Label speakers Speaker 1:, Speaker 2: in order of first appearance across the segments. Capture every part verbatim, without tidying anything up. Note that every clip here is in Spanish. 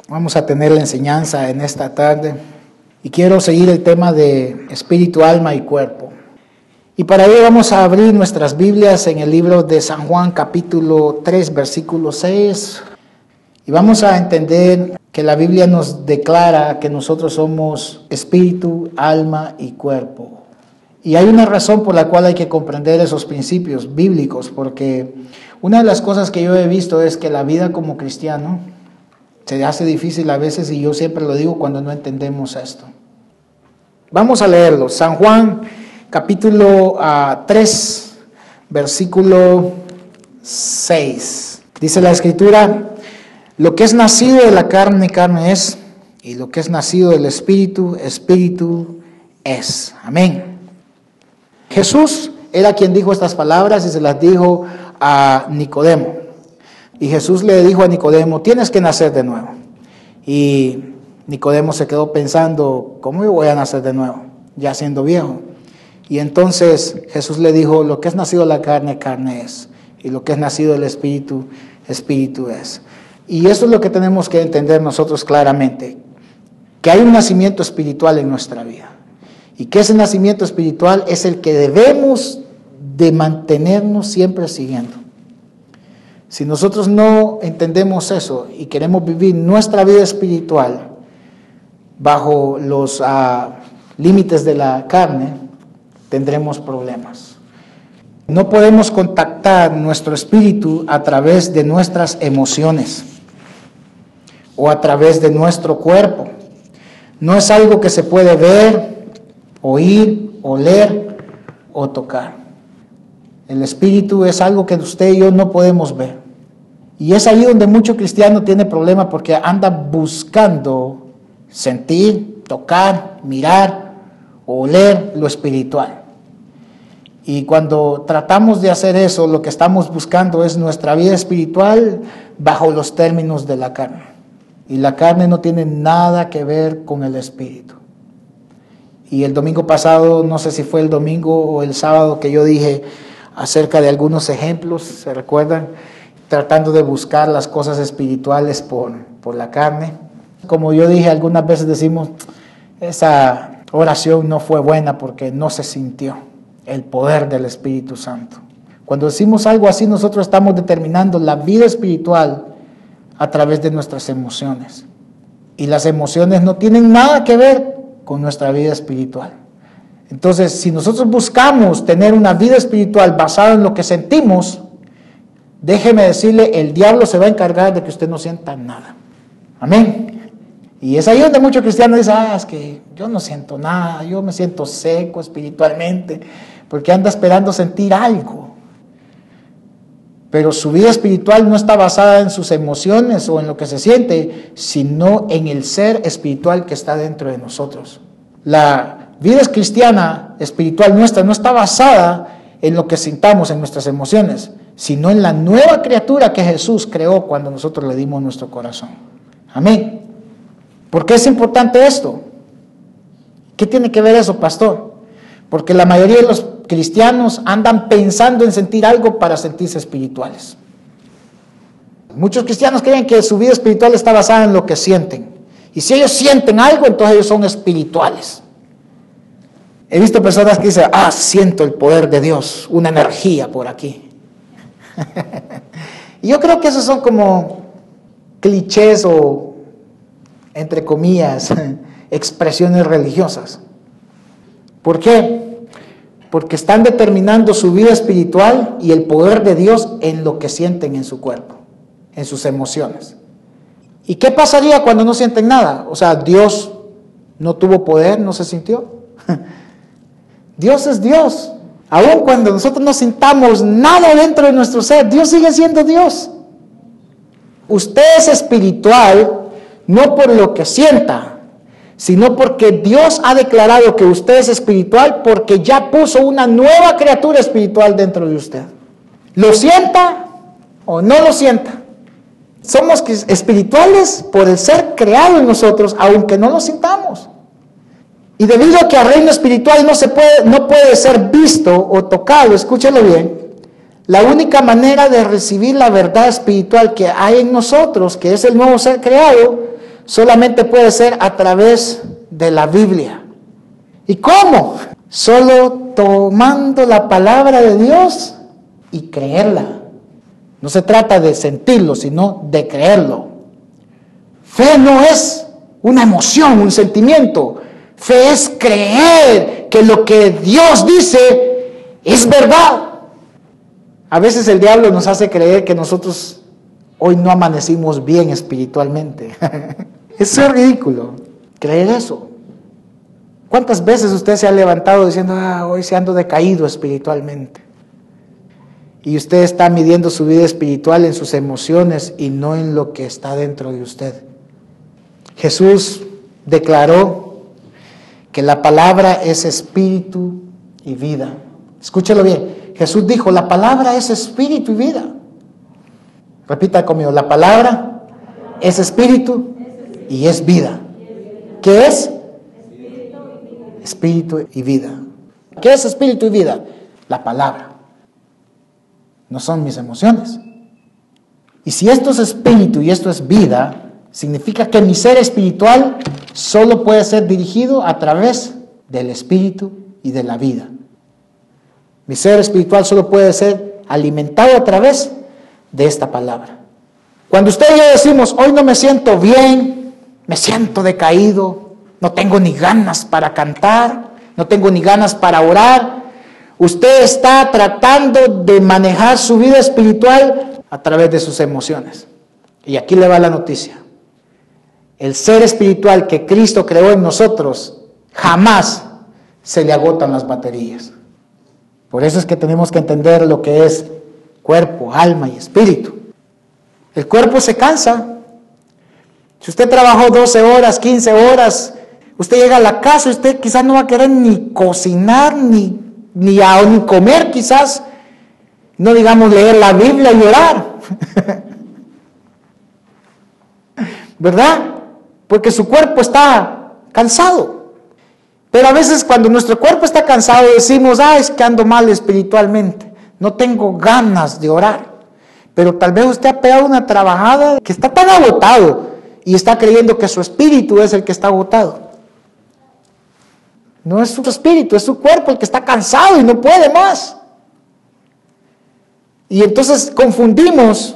Speaker 1: Vamos a tener la enseñanza en esta tarde y quiero seguir el tema de espíritu, alma y cuerpo. Y para ello vamos a abrir nuestras Biblias en el libro de San Juan capítulo tres versículo seis y vamos a entender que la Biblia nos declara que nosotros somos espíritu, alma y cuerpo. Y hay una razón por la cual hay que comprender esos principios bíblicos, porque una de las cosas que yo he visto es que la vida como cristiano se hace difícil a veces, y yo siempre lo digo cuando no entendemos esto. Vamos a leerlo. San Juan capítulo uh, tres, versículo seis. Dice la Escritura: lo que es nacido de la carne, carne es, y lo que es nacido del Espíritu, Espíritu es. Amén. Jesús era quien dijo estas palabras y se las dijo a Nicodemo. Y Jesús le dijo a Nicodemo: tienes que nacer de nuevo. Y Nicodemo se quedó pensando: ¿cómo yo voy a nacer de nuevo? Ya siendo viejo. Y entonces Jesús le dijo: lo que es nacido de la carne, carne es. Y lo que es nacido del Espíritu, Espíritu es. Y eso es lo que tenemos que entender nosotros claramente. Que hay un nacimiento espiritual en nuestra vida. Y que ese nacimiento espiritual es el que debemos de mantenernos siempre siguiendo. Si nosotros no entendemos eso y queremos vivir nuestra vida espiritual bajo los uh, límites de la carne, tendremos problemas. No podemos contactar nuestro espíritu a través de nuestras emociones o a través de nuestro cuerpo. No es algo que se puede ver, oír, oler o tocar. El espíritu es algo que usted y yo no podemos ver. Y es ahí donde mucho cristiano tiene problema, porque anda buscando sentir, tocar, mirar, oler lo espiritual. Y cuando tratamos de hacer eso, lo que estamos buscando es nuestra vida espiritual bajo los términos de la carne. Y la carne no tiene nada que ver con el espíritu. Y el domingo pasado, no sé si fue el domingo o el sábado, que yo dije acerca de algunos ejemplos, ¿se recuerdan? Tratando de buscar las cosas espirituales por, por la carne. Como yo dije, algunas veces decimos, esa oración no fue buena porque no se sintió el poder del Espíritu Santo. Cuando decimos algo así, nosotros estamos determinando la vida espiritual a través de nuestras emociones. Y las emociones no tienen nada que ver con nuestra vida espiritual. Entonces, si nosotros buscamos tener una vida espiritual basada en lo que sentimos, déjeme decirle, el diablo se va a encargar de que usted no sienta nada. Amén. Y es ahí donde muchos cristianos dicen: ah, es que yo no siento nada, yo me siento seco espiritualmente, porque anda esperando sentir algo. Pero su vida espiritual no está basada en sus emociones o en lo que se siente, sino en el ser espiritual que está dentro de nosotros. La vida cristiana espiritual nuestra no está basada en lo que sintamos, en nuestras emociones, sino en la nueva criatura que Jesús creó cuando nosotros le dimos nuestro corazón. Amén. ¿Por qué es importante esto? ¿Qué tiene que ver eso, pastor? Porque la mayoría de los cristianos andan pensando en sentir algo para sentirse espirituales. Muchos cristianos creen que su vida espiritual está basada en lo que sienten. Y si ellos sienten algo, entonces ellos son espirituales. He visto personas que dicen: ah, siento el poder de Dios, una energía por aquí. Y yo creo que esos son como clichés o, entre comillas, expresiones religiosas. ¿Por qué? Porque están determinando su vida espiritual y el poder de Dios en lo que sienten en su cuerpo, en sus emociones. ¿Y qué pasaría cuando no sienten nada? O sea, Dios no tuvo poder, no se sintió. Dios es Dios. Aun cuando nosotros no sintamos nada dentro de nuestro ser, Dios sigue siendo Dios. Usted es espiritual no por lo que sienta, sino porque Dios ha declarado que usted es espiritual, porque ya puso una nueva criatura espiritual dentro de usted. Lo sienta o no lo sienta. Somos espirituales por el ser creado en nosotros, aunque no lo sintamos. Y debido a que el reino espiritual no se puede, no puede ser visto o tocado, escúchelo bien, la única manera de recibir la verdad espiritual que hay en nosotros, que es el nuevo ser creado, solamente puede ser a través de la Biblia. ¿Y cómo? Solo tomando la palabra de Dios y creerla. No se trata de sentirlo, sino de creerlo. Fe no es una emoción, un sentimiento. Fe es creer que lo que Dios dice es verdad. A veces el diablo nos hace creer que nosotros hoy no amanecimos bien espiritualmente. Eso es ridículo, creer eso. ¿Cuántas veces usted se ha levantado diciendo, ah, hoy se ando decaído espiritualmente? Y usted está midiendo su vida espiritual en sus emociones y no en lo que está dentro de usted. Jesús declaró que la palabra es espíritu y vida. Escúchelo bien. Jesús dijo, la palabra es espíritu y vida. Repita conmigo, la palabra es espíritu y es vida. ¿Qué es? Espíritu y vida. ¿Qué es espíritu y vida? La palabra. No son mis emociones. Y si esto es espíritu y esto es vida, significa que mi ser espiritual solo puede ser dirigido a través del espíritu y de la vida. Mi ser espiritual solo puede ser alimentado a través de esta palabra. Cuando usted y yo decimos, hoy no me siento bien, me siento decaído, no tengo ni ganas para cantar, no tengo ni ganas para orar, usted está tratando de manejar su vida espiritual a través de sus emociones. Y aquí le va la noticia. El ser espiritual que Cristo creó en nosotros, jamás se le agotan las baterías. Por eso es que tenemos que entender lo que es cuerpo, alma y espíritu. El cuerpo se cansa. Si usted trabajó doce horas, quince horas, usted llega a la casa y usted quizás no va a querer ni cocinar, ni, ni, a, ni comer quizás, no digamos leer la Biblia y orar. ¿Verdad? Porque su cuerpo está cansado. Pero a veces cuando nuestro cuerpo está cansado decimos, ah, es que ando mal espiritualmente, no tengo ganas de orar. Pero tal vez usted ha pegado una trabajada que está tan agotado y está creyendo que su espíritu es el que está agotado. No es su espíritu, es su cuerpo el que está cansado y no puede más. Y entonces confundimos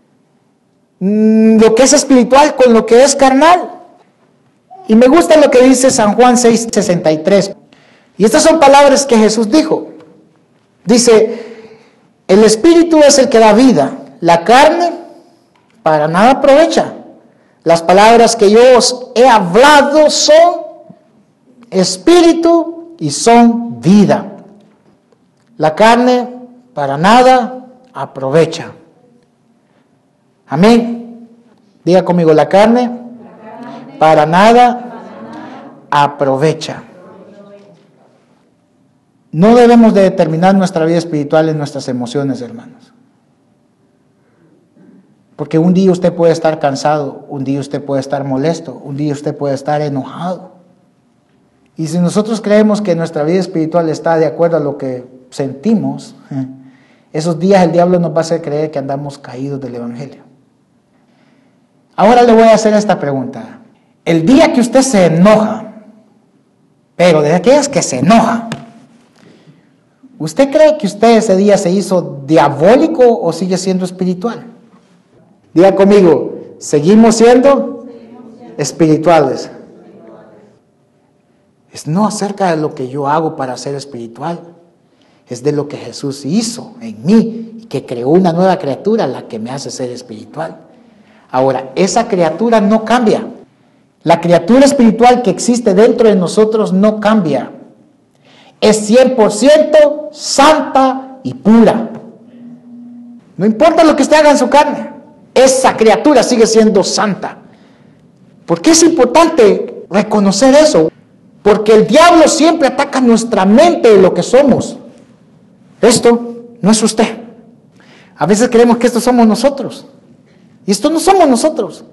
Speaker 1: lo que es espiritual con lo que es carnal. Y me gusta lo que dice San Juan seis sesenta y tres. Y estas son palabras que Jesús dijo. Dice, el espíritu es el que da vida, la carne para nada aprovecha. Las palabras que yo os he hablado son espíritu y son vida. La carne para nada aprovecha. Amén. Diga conmigo, la carne para nada aprovecha. No debemos de determinar nuestra vida espiritual en nuestras emociones, hermanos. Porque un día usted puede estar cansado, un día usted puede estar molesto, un día usted puede estar enojado. Y si nosotros creemos que nuestra vida espiritual está de acuerdo a lo que sentimos, esos días el diablo nos va a hacer creer que andamos caídos del evangelio. Ahora le voy a hacer esta pregunta. El día que usted se enoja, pero de aquellas que se enoja, ¿usted cree que usted ese día se hizo diabólico o sigue siendo espiritual? Diga conmigo, ¿seguimos siendo espirituales? Es no acerca de lo que yo hago para ser espiritual, es de lo que Jesús hizo en mí y que creó una nueva criatura la que me hace ser espiritual. Ahora, esa criatura no cambia. La criatura espiritual que existe dentro de nosotros no cambia. Es cien por ciento santa y pura. No importa lo que usted haga en su carne, esa criatura sigue siendo santa. ¿Por qué es importante reconocer eso? Porque el diablo siempre ataca nuestra mente de lo que somos. Esto no es usted. A veces creemos que esto somos nosotros. Y esto no somos nosotros.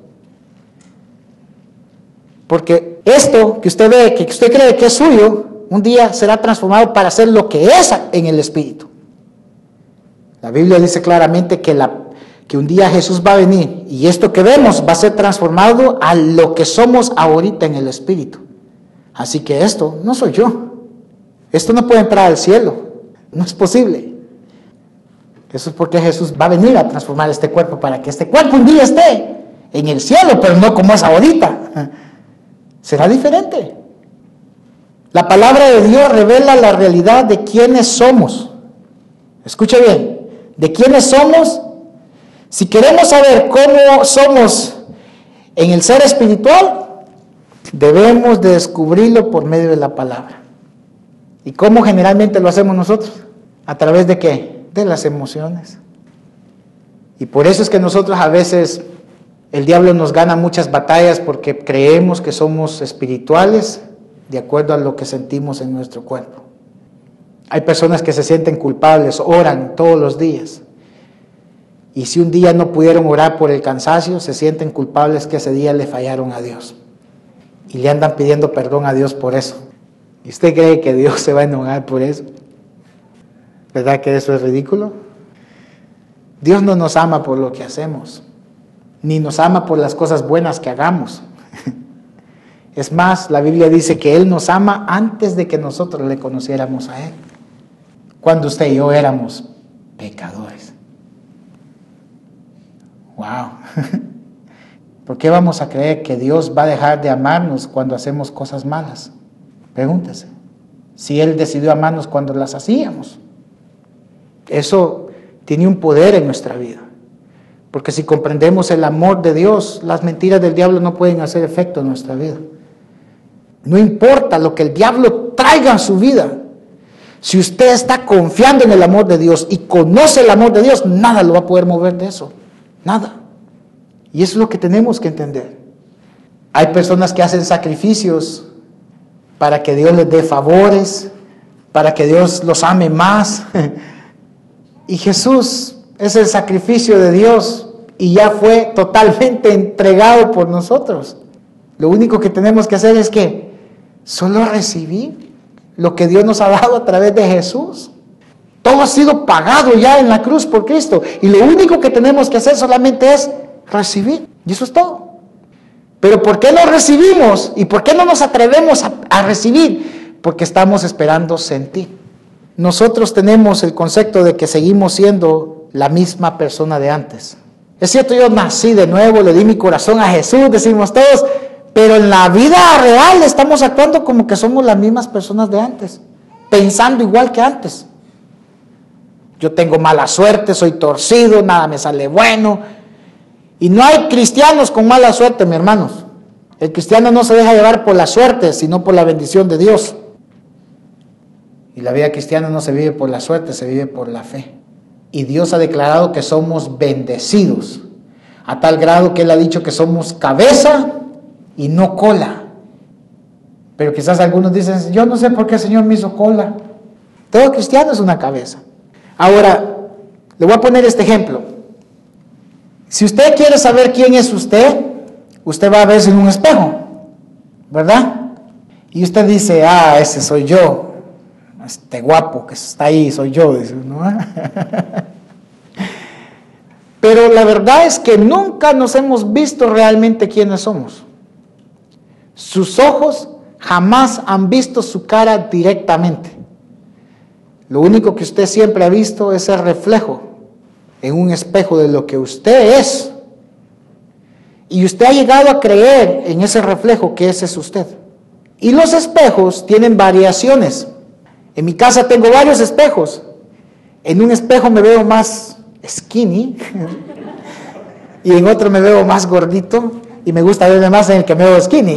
Speaker 1: Porque esto que usted ve, que usted cree que es suyo, un día será transformado para ser lo que es en el espíritu. La Biblia dice claramente que, la, que un día Jesús va a venir y esto que vemos va a ser transformado a lo que somos ahorita en el Espíritu. Así que esto no soy yo. Esto no puede entrar al cielo. No es posible. Eso es porque Jesús va a venir a transformar este cuerpo para que este cuerpo un día esté en el cielo, pero no como es ahorita. Será diferente. La palabra de Dios revela la realidad de quiénes somos. Escuche bien, de quiénes somos. Si queremos saber cómo somos en el ser espiritual, debemos de descubrirlo por medio de la palabra. ¿Y cómo generalmente lo hacemos nosotros? ¿A través de qué? De las emociones. Y por eso es que nosotros a veces el diablo nos gana muchas batallas porque creemos que somos espirituales de acuerdo a lo que sentimos en nuestro cuerpo. Hay personas que se sienten culpables, oran todos los días. Y si un día no pudieron orar por el cansancio, se sienten culpables que ese día le fallaron a Dios. Y le andan pidiendo perdón a Dios por eso. ¿Y usted cree que Dios se va a enojar por eso? ¿Verdad que eso es ridículo? Dios no nos ama por lo que hacemos, ni nos ama por las cosas buenas que hagamos. Es más, la Biblia dice que Él nos ama antes de que nosotros le conociéramos a Él. Cuando usted y yo éramos pecadores. ¡Wow! ¿Por qué vamos a creer que Dios va a dejar de amarnos cuando hacemos cosas malas? Pregúntese. Si Él decidió amarnos cuando las hacíamos. Eso tiene un poder en nuestra vida. Porque si comprendemos el amor de Dios, las mentiras del diablo no pueden hacer efecto en nuestra vida. No importa lo que el diablo traiga en su vida. Si usted está confiando en el amor de Dios y conoce el amor de Dios, nada lo va a poder mover de eso. Nada. Y eso es lo que tenemos que entender. Hay personas que hacen sacrificios para que Dios les dé favores, para que Dios los ame más. Y Jesús es el sacrificio de Dios y ya fue totalmente entregado por nosotros. Lo único que tenemos que hacer es que solo recibir lo que Dios nos ha dado a través de Jesús. Todo ha sido pagado ya en la cruz por Cristo. Y lo único que tenemos que hacer solamente es recibir. Y eso es todo. Pero ¿por qué no recibimos? ¿Y por qué no nos atrevemos a, a recibir? Porque estamos esperando sentir. Nosotros tenemos el concepto de que seguimos siendo la misma persona de antes. Es cierto, yo nací de nuevo, le di mi corazón a Jesús, decimos todos, pero en la vida real estamos actuando como que somos las mismas personas de antes, pensando igual que antes. Yo tengo mala suerte, soy torcido, nada me sale bueno. Y no hay cristianos con mala suerte, mis hermanos. El cristiano no se deja llevar por la suerte, sino por la bendición de Dios. Y la vida cristiana no se vive por la suerte, se vive por la fe. Y Dios ha declarado que somos bendecidos, a tal grado que Él ha dicho que somos cabeza y no cola. Pero quizás algunos dicen, yo no sé por qué el Señor me hizo cola. Todo cristiano es una cabeza. Ahora, le voy a poner este ejemplo. Si usted quiere saber quién es usted, usted va a verse en un espejo, ¿verdad? Y usted dice, ah, ese soy yo. Este guapo que está ahí soy yo, dice, ¿no? Pero la verdad es que nunca nos hemos visto realmente quiénes somos. Sus ojos jamás han visto su cara directamente. Lo único que usted siempre ha visto es el reflejo en un espejo de lo que usted es. Y usted ha llegado a creer en ese reflejo que ese es usted. Y los espejos tienen variaciones. En mi casa tengo varios espejos. En un espejo me veo más skinny y en otro me veo más gordito y me gusta verme más en el que me veo skinny.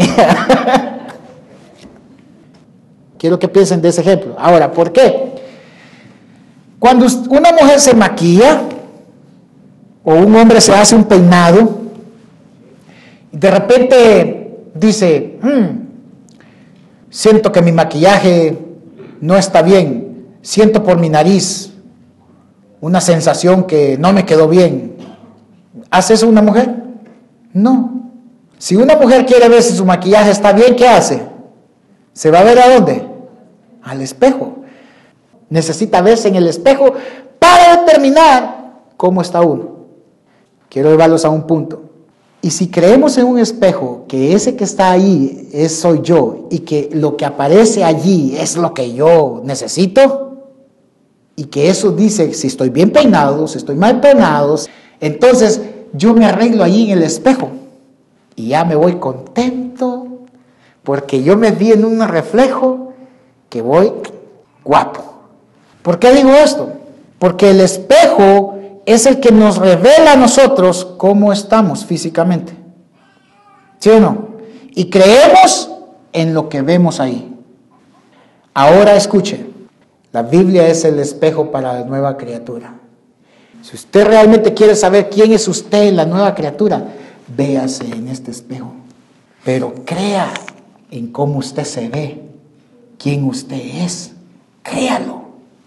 Speaker 1: Quiero que piensen de ese ejemplo. Ahora, ¿por qué? Cuando una mujer se maquilla o un hombre se hace un peinado y de repente dice, hmm, siento que mi maquillaje no está bien, siento por mi nariz una sensación que no me quedó bien. ¿Hace eso una mujer? No. Si una mujer quiere ver si su maquillaje está bien, ¿qué hace? ¿Se va a ver a dónde? Al espejo. Necesita verse en el espejo para determinar cómo está uno. quiero llevarlos a un punto. Y si creemos en un espejo, que ese que está ahí es soy yo, y que lo que aparece allí es lo que yo necesito, y que eso dice si estoy bien peinado, si estoy mal peinado, entonces yo me arreglo allí en el espejo, y ya me voy contento, porque yo me vi en un reflejo que voy guapo. ¿Por qué digo esto? Porque el espejo es el que nos revela a nosotros cómo estamos físicamente. ¿Sí o no? Y creemos en lo que vemos ahí. Ahora escuche, la Biblia es el espejo para la nueva criatura. Si usted realmente quiere saber quién es usted en la nueva criatura, véase en este espejo. Pero crea en cómo usted se ve, quién usted es. Créalo.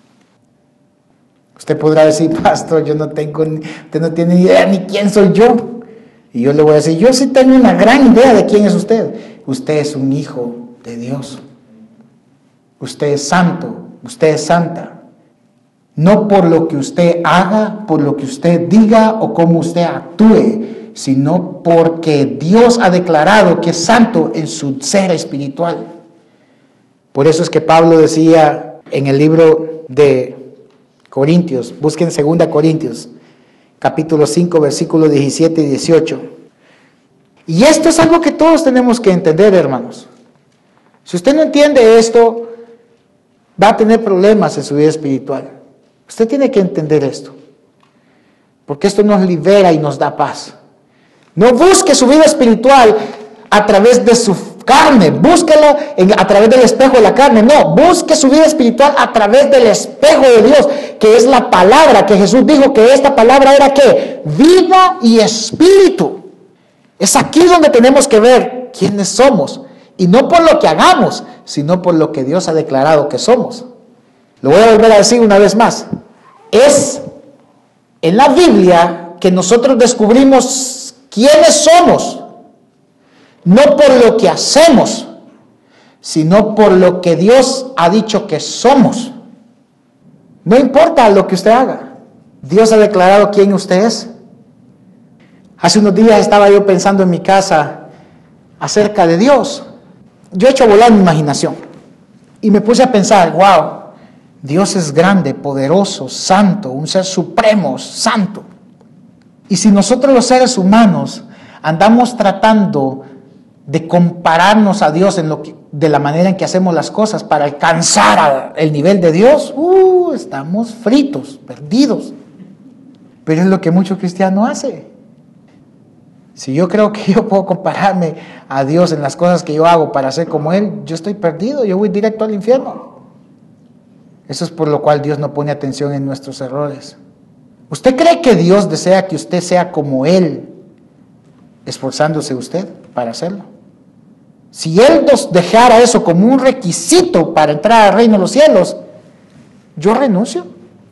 Speaker 1: Usted podrá decir, pastor, yo no tengo, usted no tiene idea ni quién soy yo. Y yo le voy a decir, yo sí tengo una gran idea de quién es usted. Usted es un hijo de Dios. Usted es santo, usted es santa. No por lo que usted haga, por lo que usted diga o cómo usted actúe, sino porque Dios ha declarado que es santo en su ser espiritual. Por eso es que Pablo decía en el libro de Corintios, busquen segunda Corintios, capítulo cinco, versículos diecisiete y dieciocho. Y esto es algo que todos tenemos que entender, hermanos. Si usted no entiende esto, va a tener problemas en su vida espiritual. Usted tiene que entender esto, porque esto nos libera y nos da paz. No busque su vida espiritual a través de su carne, búsquela en, a través del espejo de la carne. No, busque su vida espiritual a través del espejo de Dios, que es la palabra, que Jesús dijo que esta palabra era ¿qué? Vida y espíritu. Es aquí donde tenemos que ver quiénes somos, y no por lo que hagamos, sino por lo que Dios ha declarado que somos. Lo voy a volver a decir una vez más. Es en la Biblia que nosotros descubrimos quiénes somos. No por lo que hacemos, sino por lo que Dios ha dicho que somos. No importa lo que usted haga, Dios ha declarado quién usted es. Hace unos días estaba yo pensando en mi casa acerca de Dios. Yo he hecho volar mi imaginación y me puse a pensar, wow, Dios es grande, poderoso, santo, un ser supremo, santo. Y si nosotros los seres humanos andamos tratando de compararnos a Dios en lo que, de la manera en que hacemos las cosas para alcanzar a, el nivel de Dios, uh, estamos fritos, perdidos. Pero es lo que muchos cristianos hacen. Si yo creo que yo puedo compararme a Dios en las cosas que yo hago para ser como Él, yo estoy perdido, yo voy directo al infierno. Eso es por lo cual Dios no pone atención en nuestros errores. ¿Usted cree que Dios desea que usted sea como Él, esforzándose usted para hacerlo? Si Él nos dejara eso como un requisito para entrar al reino de los cielos, yo renuncio.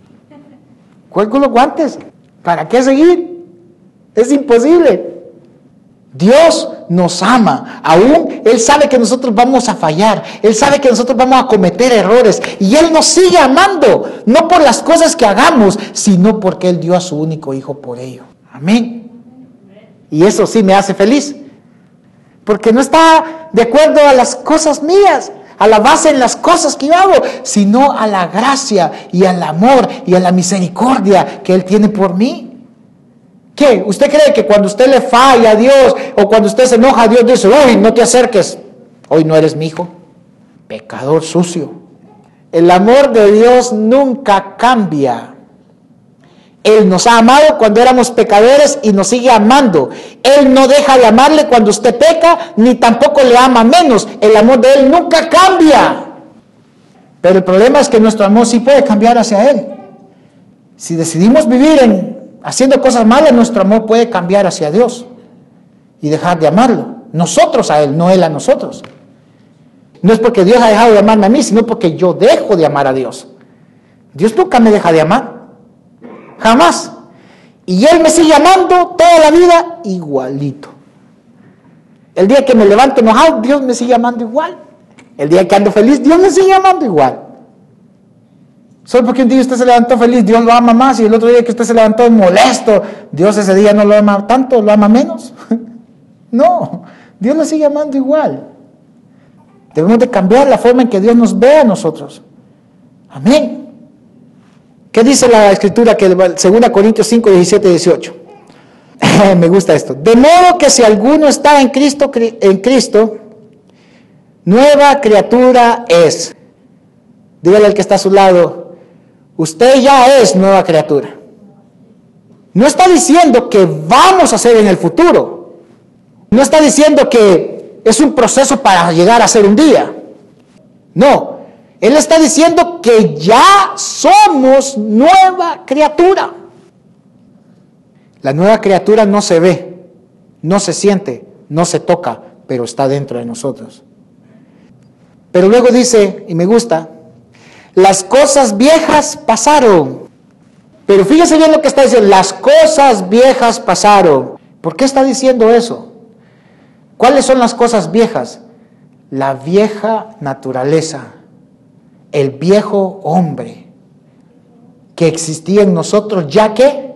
Speaker 1: Cuelgo los guantes. ¿Para qué seguir? Es imposible. Dios nos ama, aún Él sabe que nosotros vamos a fallar, Él sabe que nosotros vamos a cometer errores, y Él nos sigue amando, no por las cosas que hagamos, sino porque Él dio a su único Hijo por ello. Amén. Y eso sí me hace feliz, porque no está de acuerdo a las cosas mías, a la base en las cosas que yo hago, sino a la gracia y al amor y a la misericordia que Él tiene por mí. ¿Qué? ¿Usted cree que cuando usted le falla a Dios o cuando usted se enoja a Dios dice, uy, no te acerques, hoy no eres mi hijo? Pecador sucio. El amor de Dios nunca cambia. Él nos ha amado cuando éramos pecadores y nos sigue amando. Él no deja de amarle cuando usted peca, ni tampoco le ama menos. El amor de Él nunca cambia. Pero el problema es que nuestro amor sí puede cambiar hacia Él. Si decidimos vivir en haciendo cosas malas, nuestro amor puede cambiar hacia Dios y dejar de amarlo. Nosotros a Él, no Él a nosotros. No es porque Dios ha dejado de amarme a mí, sino porque yo dejo de amar a Dios. Dios nunca me deja de amar. Jamás. Y Él me sigue amando toda la vida igualito. El día que me levanto enojado, Dios me sigue amando igual. El día que ando feliz, Dios me sigue amando igual. Solo porque un día usted se levantó feliz, Dios lo ama más, y el otro día que usted se levantó molesto, Dios ese día no lo ama tanto, lo ama menos. No, Dios lo sigue amando igual. Debemos de cambiar la forma en que Dios nos ve a nosotros. Amén. ¿Qué dice la Escritura? Que dos Corintios cinco, diecisiete y dieciocho. Me gusta esto. De modo que si alguno está en Cristo, en Cristo, nueva criatura es. Dígale al que está a su lado, usted ya es nueva criatura. No está diciendo que vamos a ser en el futuro. No está diciendo que es un proceso para llegar a ser un día. No. Él está diciendo que ya somos nueva criatura. La nueva criatura no se ve, no se siente, no se toca, pero está dentro de nosotros. Pero luego dice, y me gusta, las cosas viejas pasaron. Pero fíjese bien lo que está diciendo, las cosas viejas pasaron. ¿Por qué está diciendo eso? ¿Cuáles son las cosas viejas? La vieja naturaleza, el viejo hombre que existía en nosotros, ya que,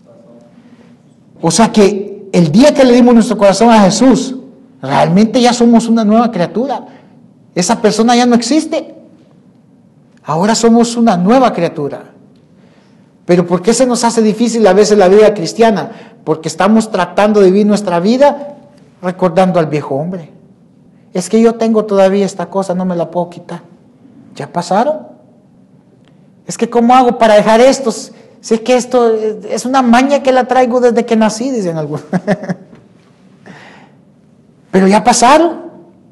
Speaker 1: o sea que el día que le dimos nuestro corazón a Jesús, realmente ya somos una nueva criatura. Esa persona ya no existe. Ahora somos una nueva criatura. Pero ¿por qué se nos hace difícil a veces la vida cristiana? Porque estamos tratando de vivir nuestra vida recordando al viejo hombre. Es que yo tengo todavía esta cosa, no me la puedo quitar. ¿Ya pasaron? Es que ¿cómo hago para dejar esto? Si es que esto es una maña que la traigo desde que nací, dicen algunos. Pero ya pasaron.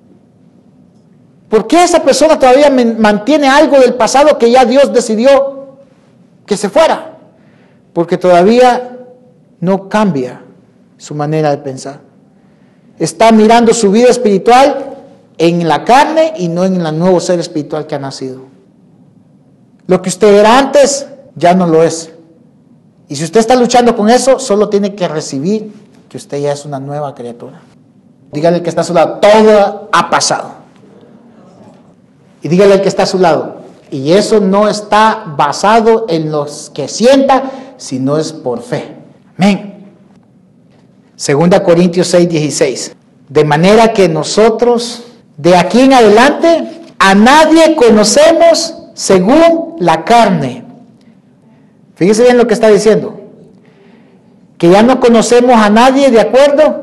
Speaker 1: ¿Por qué esa persona todavía mantiene algo del pasado que ya Dios decidió que se fuera? Porque todavía no cambia su manera de pensar. Está mirando su vida espiritual en la carne y no en el nuevo ser espiritual que ha nacido. Lo que usted era antes ya no lo es. Y si usted está luchando con eso, solo tiene que recibir que usted ya es una nueva criatura. Dígale al que está a su lado, todo ha pasado. Y dígale al que está a su lado, y eso no está basado en los que sienta, sino es por fe. Amén. Segunda Corintios seis, dieciséis. De manera que nosotros, de aquí en adelante, a nadie conocemos según la carne. Fíjese bien lo que está diciendo. Que ya no conocemos a nadie, ¿de acuerdo?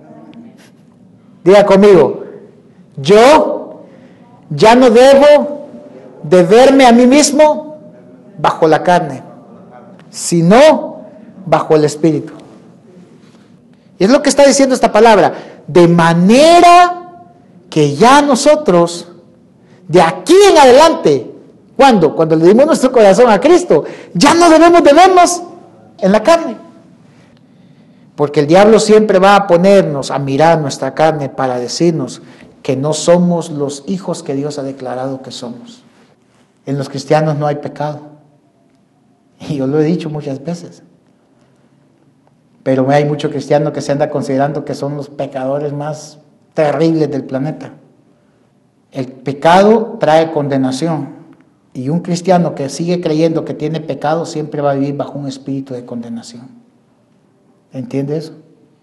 Speaker 1: Diga conmigo, yo ya no debo de verme a mí mismo bajo la carne, sino bajo el Espíritu. Y es lo que está diciendo esta palabra. De manera que ya nosotros, de aquí en adelante, ¿cuándo? Cuando le dimos nuestro corazón a Cristo, ya no debemos de vernos en la carne. Porque el diablo siempre va a ponernos a mirar nuestra carne para decirnos que no somos los hijos que Dios ha declarado que somos. En los cristianos no hay pecado. Y yo lo he dicho muchas veces. Pero hay muchos cristianos que se anda considerando que son los pecadores más terribles del planeta. El pecado trae condenación. Y un cristiano que sigue creyendo que tiene pecado siempre va a vivir bajo un espíritu de condenación. ¿Entiende eso?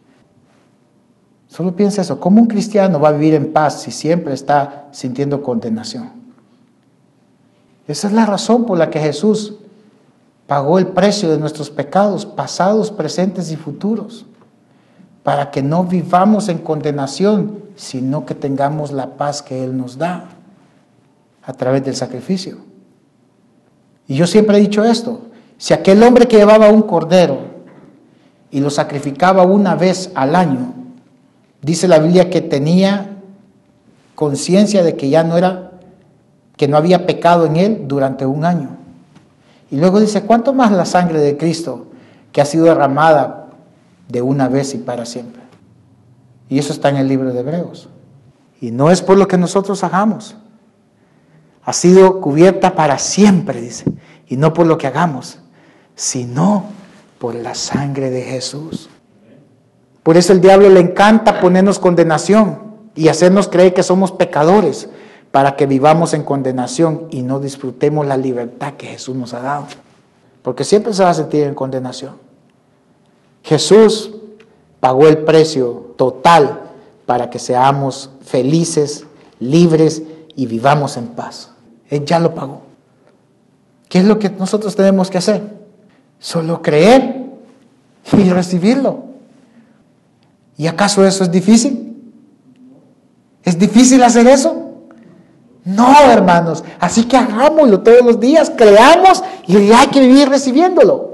Speaker 1: Solo piensa eso. ¿Cómo un cristiano va a vivir en paz si siempre está sintiendo condenación? Esa es la razón por la que Jesús pagó el precio de nuestros pecados, pasados, presentes y futuros, para que no vivamos en condenación, sino que tengamos la paz que Él nos da a través del sacrificio. Y yo siempre he dicho esto, si aquel hombre que llevaba un cordero y lo sacrificaba una vez al año, dice la Biblia que tenía conciencia de que ya no era, que no había pecado en él durante un año. Y luego dice, ¿cuánto más la sangre de Cristo que ha sido derramada de una vez y para siempre? Y eso está en el libro de Hebreos. Y no es por lo que nosotros hagamos. Ha sido cubierta para siempre, dice. Y no por lo que hagamos, sino por la sangre de Jesús. Por eso el diablo le encanta ponernos condenación y hacernos creer que somos pecadores. para que vivamos en condenación y no disfrutemos la libertad que Jesús nos ha dado. Porque siempre se va a sentir en condenación. Jesús pagó el precio total para que seamos felices, libres y vivamos en paz. Él ya lo pagó. ¿Qué es lo que nosotros tenemos que hacer? Solo creer y recibirlo. ¿Y acaso eso es difícil? ¿Es difícil hacer eso? No, hermanos. Así que hagámoslo todos los días, creamos y hay que vivir recibiéndolo.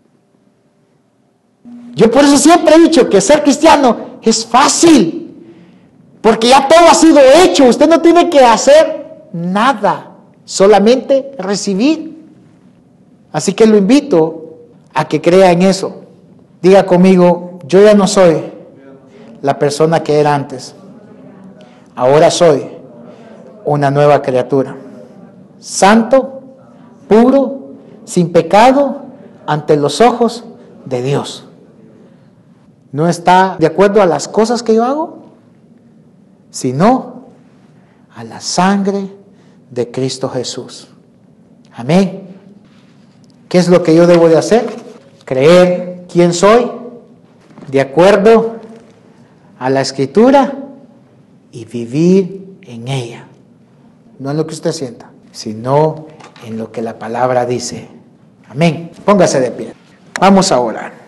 Speaker 1: Yo por eso siempre he dicho que ser cristiano es fácil, porque ya todo ha sido hecho. Usted no tiene que hacer nada, solamente recibir. Así que lo invito a que crea en eso. Diga conmigo: yo ya no soy la persona que era antes. Ahora soy una nueva criatura. Santo, puro, sin pecado, ante los ojos de Dios. No está de acuerdo a las cosas que yo hago, sino a la sangre de Cristo Jesús. Amén. ¿Qué es lo que yo debo de hacer? Creer quién soy, de acuerdo a la Escritura, y vivir en ella. No en lo que usted sienta, sino en lo que la palabra dice. Amén. Póngase de pie. Vamos a orar.